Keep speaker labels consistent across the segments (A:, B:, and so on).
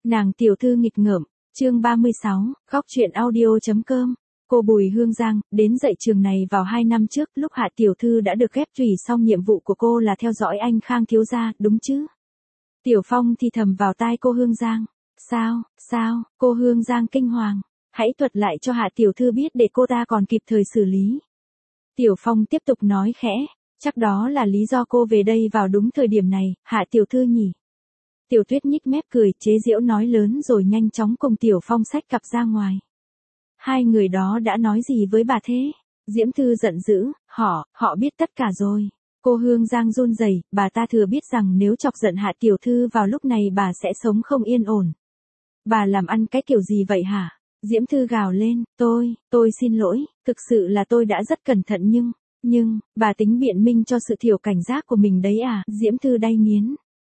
A: Nàng tiểu thư nghịch ngợm, chương 36, góc truyện audio.com. Cô Bùi Hương Giang, đến dạy trường này vào 2 năm trước, lúc Hạ tiểu thư đã được ghép tủy xong, nhiệm vụ của cô là theo dõi anh Khang thiếu gia, đúng chứ? Tiểu Phong thì thầm vào tai cô Hương Giang. Sao, cô Hương Giang kinh hoàng. Hãy thuật lại cho Hạ tiểu thư biết để cô ta còn kịp thời xử lý. Tiểu Phong tiếp tục nói khẽ, chắc đó là lý do cô về đây vào đúng thời điểm này, Hạ tiểu thư nhỉ? Tiểu Tuyết nhích mép cười, chế giễu nói lớn rồi nhanh chóng cùng Tiểu Phong xách cặp ra ngoài. Hai người đó đã nói gì với bà thế? Diễm Thư giận dữ, họ biết tất cả rồi. Cô Hương Giang run rẩy, bà ta thừa biết rằng nếu chọc giận Hạ tiểu thư vào lúc này bà sẽ sống không yên ổn. Bà làm ăn cái kiểu gì vậy hả? Diễm Thư gào lên, tôi xin lỗi, thực sự là tôi đã rất cẩn thận nhưng, bà tính biện minh cho sự thiểu cảnh giác của mình đấy à? Diễm Thư đay nghiến.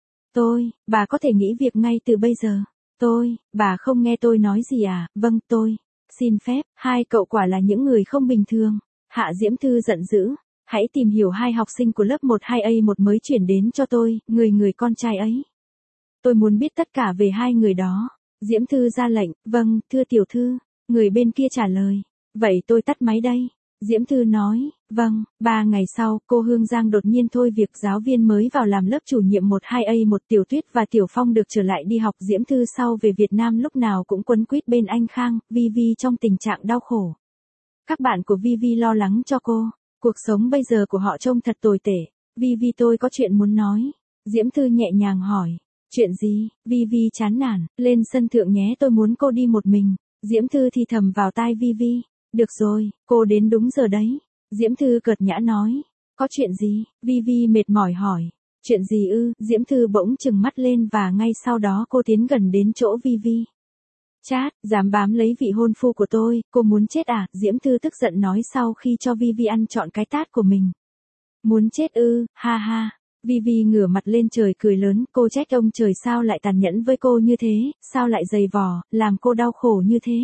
A: Bà có thể nghỉ việc ngay từ bây giờ. Bà không nghe tôi nói gì à? Vâng, tôi xin phép, hai cậu quả là những người không bình thường. Hạ Diễm Thư giận dữ, hãy tìm hiểu hai học sinh của lớp 12A1 mới chuyển đến cho tôi, người con trai ấy. Tôi muốn biết tất cả về hai người đó. Diễm Thư ra lệnh, vâng, thưa tiểu thư. Người bên kia trả lời, vậy tôi tắt máy đây. Diễm Thư nói, vâng. 3 ngày sau, cô Hương Giang đột nhiên thôi việc giáo viên mới vào làm lớp chủ nhiệm 12A1. Tiểu Tuyết và Tiểu Phong được trở lại đi học. Diễm Thư sau về Việt Nam lúc nào cũng quấn quýt bên anh Khang, Vivi trong tình trạng đau khổ. Các bạn của Vivi lo lắng cho cô. Cuộc sống bây giờ của họ trông thật tồi tệ. Vivi, tôi có chuyện muốn nói. Diễm Thư nhẹ nhàng hỏi. Chuyện gì? Vivi chán nản, lên sân thượng nhé, tôi muốn cô đi một mình. Diễm Thư thì thầm vào tai Vivi. Được rồi, cô đến đúng giờ đấy. Diễm Thư cợt nhã nói. Có chuyện gì? Vivi mệt mỏi hỏi. Chuyện gì ư? Diễm Thư bỗng trừng mắt lên và ngay sau đó cô tiến gần đến chỗ Vivi. Chát, dám bám lấy vị hôn phu của tôi, cô muốn chết à? Diễm Thư tức giận nói sau khi cho Vivi ăn trọn cái tát của mình. Muốn chết ư? Ha ha. Vivi ngửa mặt lên trời cười lớn, cô trách ông trời sao lại tàn nhẫn với cô như thế, sao lại giày vò, làm cô đau khổ như thế.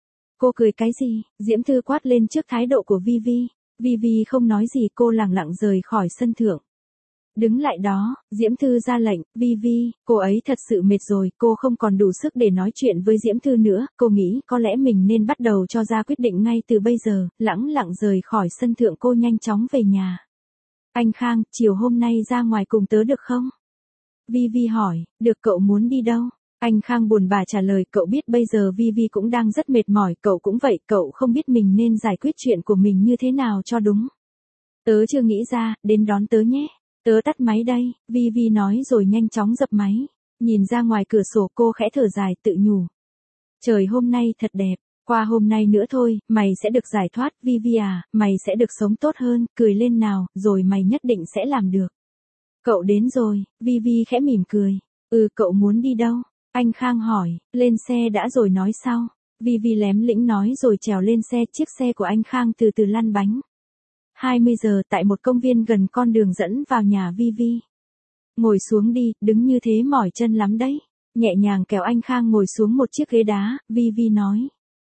A: Cô cười cái gì? Diễm Thư quát lên trước thái độ của Vivi. Vivi không nói gì, cô lẳng lặng rời khỏi sân thượng. Đứng lại đó, Diễm Thư ra lệnh, Vivi, cô ấy thật sự mệt rồi, cô không còn đủ sức để nói chuyện với Diễm Thư nữa, cô nghĩ có lẽ mình nên bắt đầu cho ra quyết định ngay từ bây giờ, lẳng lặng rời khỏi sân thượng cô nhanh chóng về nhà. Anh Khang, chiều hôm nay ra ngoài cùng tớ được không? Vivi hỏi, được, cậu muốn đi đâu? Anh Khang buồn bã trả lời, cậu biết bây giờ Vivi cũng đang rất mệt mỏi, cậu cũng vậy, cậu không biết mình nên giải quyết chuyện của mình như thế nào cho đúng. Tớ chưa nghĩ ra, đến đón tớ nhé. Tớ tắt máy đây, Vivi nói rồi nhanh chóng dập máy. Nhìn ra ngoài cửa sổ cô khẽ thở dài tự nhủ. Trời hôm nay thật đẹp, qua hôm nay nữa thôi, mày sẽ được giải thoát, Vivi à, mày sẽ được sống tốt hơn, cười lên nào, rồi mày nhất định sẽ làm được. Cậu đến rồi, Vivi khẽ mỉm cười. Cậu muốn đi đâu? Anh Khang hỏi, lên xe đã rồi nói sau. Vivi lém lĩnh nói rồi trèo lên xe, chiếc xe của anh Khang từ từ lăn bánh. 20 giờ tại một công viên gần con đường dẫn vào nhà Vivi. Ngồi xuống đi, đứng như thế mỏi chân lắm đấy. Nhẹ nhàng kéo anh Khang ngồi xuống một chiếc ghế đá, Vivi nói.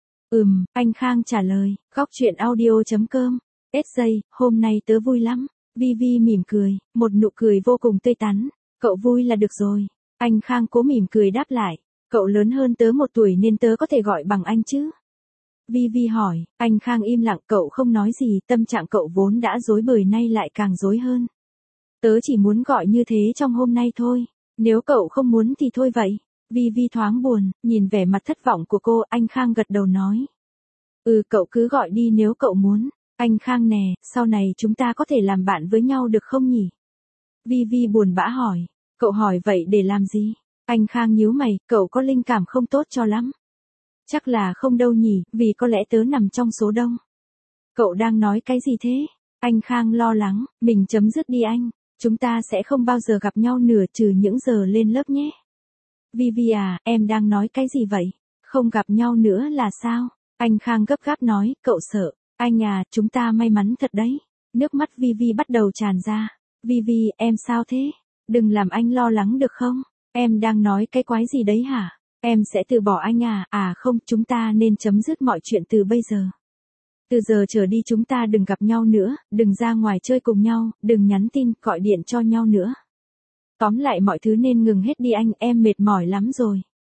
A: Anh Khang trả lời, góc truyện audio.com. SJ, hôm nay tớ vui lắm. Vivi mỉm cười, một nụ cười vô cùng tươi tắn. Cậu vui là được rồi. Anh Khang cố mỉm cười đáp lại. Cậu lớn hơn tớ 1 tuổi nên tớ có thể gọi bằng anh chứ? Vivi hỏi, anh Khang im lặng, cậu không nói gì, tâm trạng cậu vốn đã rối bời nay lại càng rối hơn. Tớ chỉ muốn gọi như thế trong hôm nay thôi, nếu cậu không muốn thì thôi vậy. Vivi thoáng buồn, nhìn vẻ mặt thất vọng của cô, anh Khang gật đầu nói. Cậu cứ gọi đi nếu cậu muốn. Anh Khang nè, sau này chúng ta có thể làm bạn với nhau được không nhỉ? Vivi buồn bã hỏi, cậu hỏi vậy để làm gì? Anh Khang nhíu mày, cậu có linh cảm không tốt cho lắm. Chắc là không đâu nhỉ, vì có lẽ tớ nằm trong số đông. Cậu đang nói cái gì thế? Anh Khang lo lắng, mình chấm dứt đi anh. Chúng ta sẽ không bao giờ gặp nhau nữa trừ những giờ lên lớp nhé. Vivi à, em đang nói cái gì vậy? Không gặp nhau nữa là sao? Anh Khang gấp gáp nói, cậu sợ. Anh à, chúng ta may mắn thật đấy. Nước mắt Vivi bắt đầu tràn ra. Vivi, em sao thế? Đừng làm anh lo lắng được không? Em đang nói cái quái gì đấy hả? Em sẽ từ bỏ anh à? À không, chúng ta nên chấm dứt mọi chuyện từ bây giờ. Từ giờ trở đi chúng ta đừng gặp nhau nữa, đừng ra ngoài chơi cùng nhau, đừng nhắn tin, gọi điện cho nhau nữa. Tóm lại mọi thứ nên ngừng hết đi anh, em mệt mỏi lắm rồi.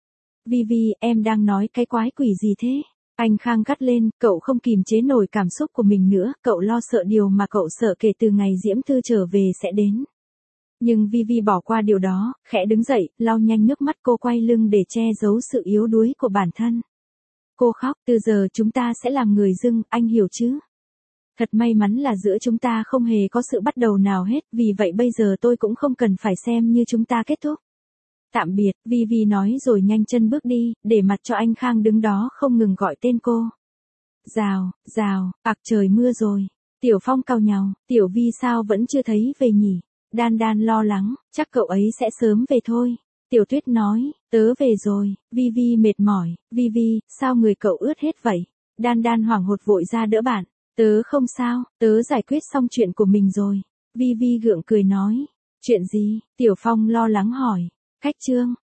A: Vi Vi, em đang nói cái quái quỷ gì thế? Anh Khang gắt lên, cậu không kìm chế nổi cảm xúc của mình nữa, cậu lo sợ điều mà cậu sợ kể từ ngày Diễm Thư trở về sẽ đến. Nhưng Vi Vi bỏ qua điều đó, khẽ đứng dậy, lau nhanh nước mắt cô quay lưng để che giấu sự yếu đuối của bản thân. Cô khóc, từ giờ chúng ta sẽ làm người dưng, anh hiểu chứ? Thật may mắn là giữa chúng ta không hề có sự bắt đầu nào hết, vì vậy bây giờ tôi cũng không cần phải xem như chúng ta kết thúc. Tạm biệt, Vi Vi nói rồi nhanh chân bước đi, để mặc cho anh Khang đứng đó không ngừng gọi tên cô. Rào, rào, trời mưa rồi. Tiểu Phong cau nhàu, Tiểu Vi sao vẫn chưa thấy về nhỉ? Đan Đan lo lắng, chắc cậu ấy sẽ sớm về thôi. Tiểu Tuyết nói, tớ về rồi, Vi Vi mệt mỏi, Vi Vi, sao người cậu ướt hết vậy? Đan Đan hoảng hốt vội ra đỡ bạn, tớ không sao, tớ giải quyết xong chuyện của mình rồi. Vi Vi gượng cười nói, chuyện gì? Tiểu Phong lo lắng hỏi, khách trương,